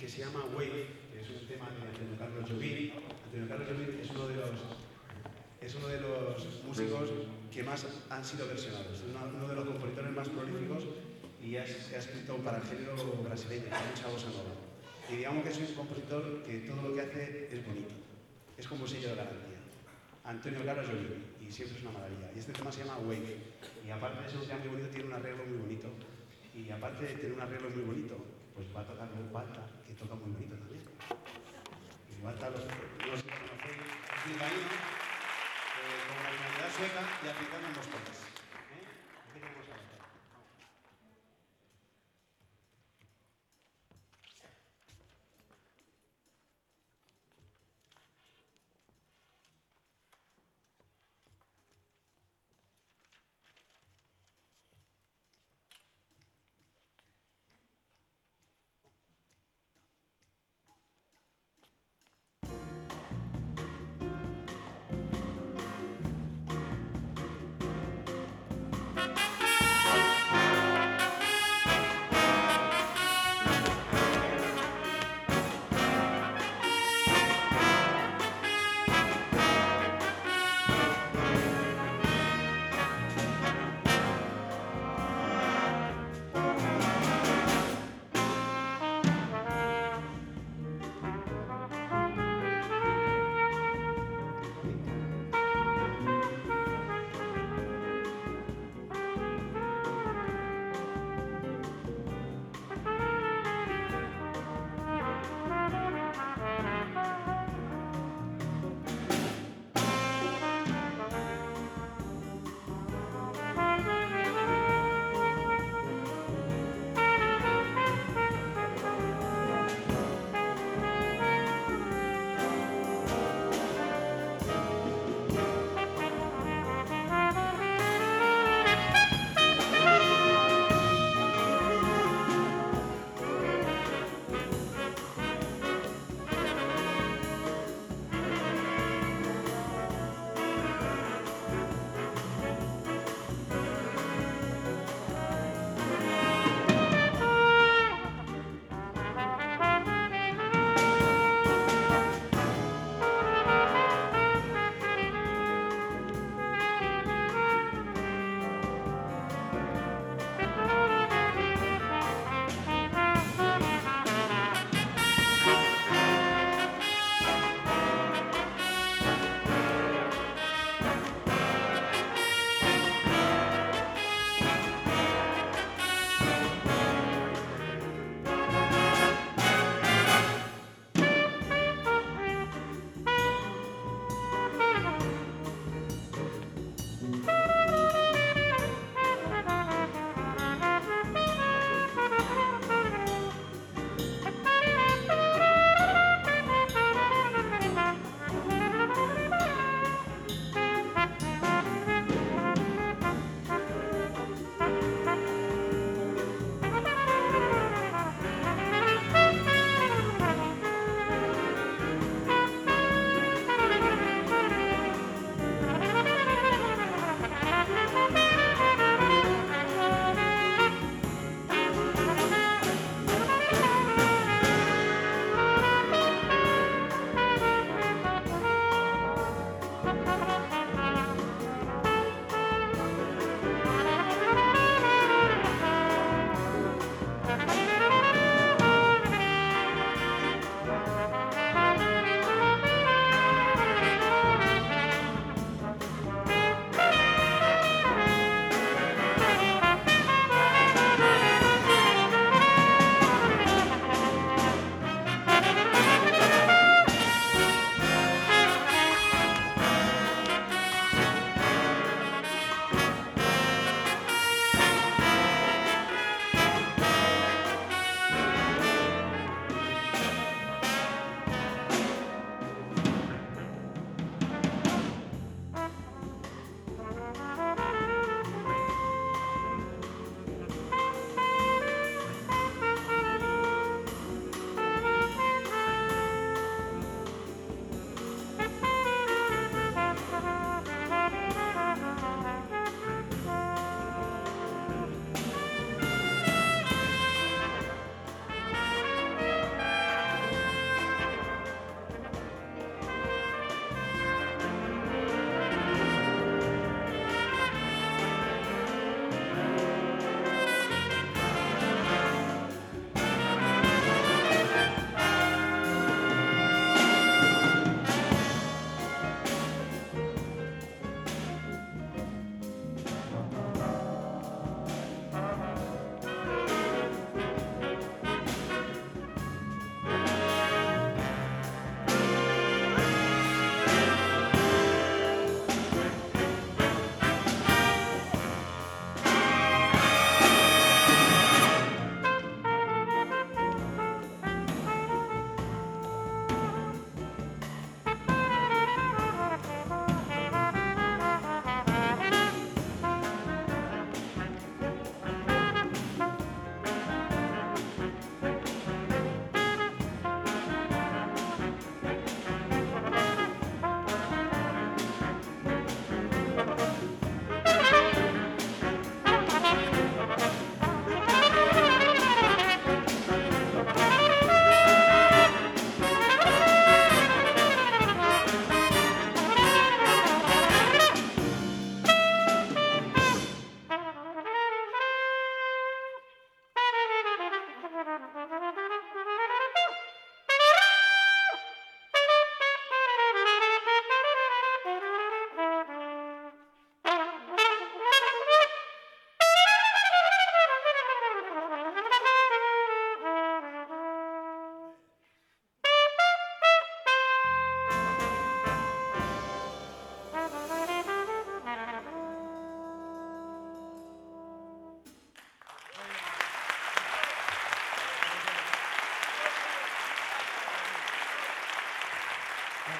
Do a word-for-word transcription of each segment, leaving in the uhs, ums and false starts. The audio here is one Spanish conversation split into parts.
que se llama Wave, que es un tema de Antonio Carlos Jobim. Antonio Carlos Jobim es uno de los, es uno de los músicos que más han sido versionados, es uno de los compositores más prolíficos y ha, ha escrito para el género brasileño, para mucha bossa nova. Y digamos que es un compositor que todo lo que hace es bonito, es como sello de garantía. Antonio Carlos Jobim, y siempre es una maravilla. Y este tema se llama Wave, y aparte de ser un tema muy bonito, tiene un arreglo muy bonito. Y aparte de tener un arreglo muy bonito, pues va a tocar con Balta, que toca muy bonito también. Y Balta, los, no sé si lo conocéis, es bilbaíno, eh, con la nacionalidad sueca y africana en Móstoles. ¿Eh? ¿Qué tenemos ahora?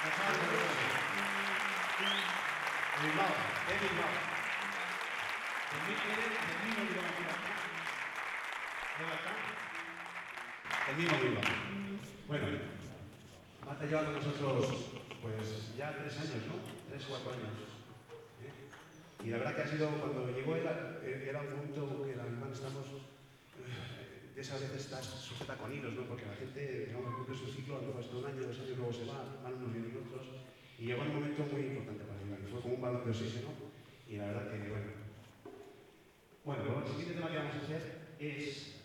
De Bilbao, de Bilbao. El mismo Bilbao. Bueno, Marta lleva con nosotros pues ya tres años, ¿no? Tres, cuatro años. ¿Eh? Y la verdad que ha sido, cuando llegó era, era un momento que la misma estamos, eh, de esas veces estás sujeta con hilos, ¿no? Porque la gente, digamos, cumple su ciclo, luego está un año, dos años, luego se va, van unos bien y otros. Y llegó un momento muy importante para ella, que fue como un balón de oxígeno. Y la verdad que, bueno. Bueno, el siguiente tema que vamos a hacer es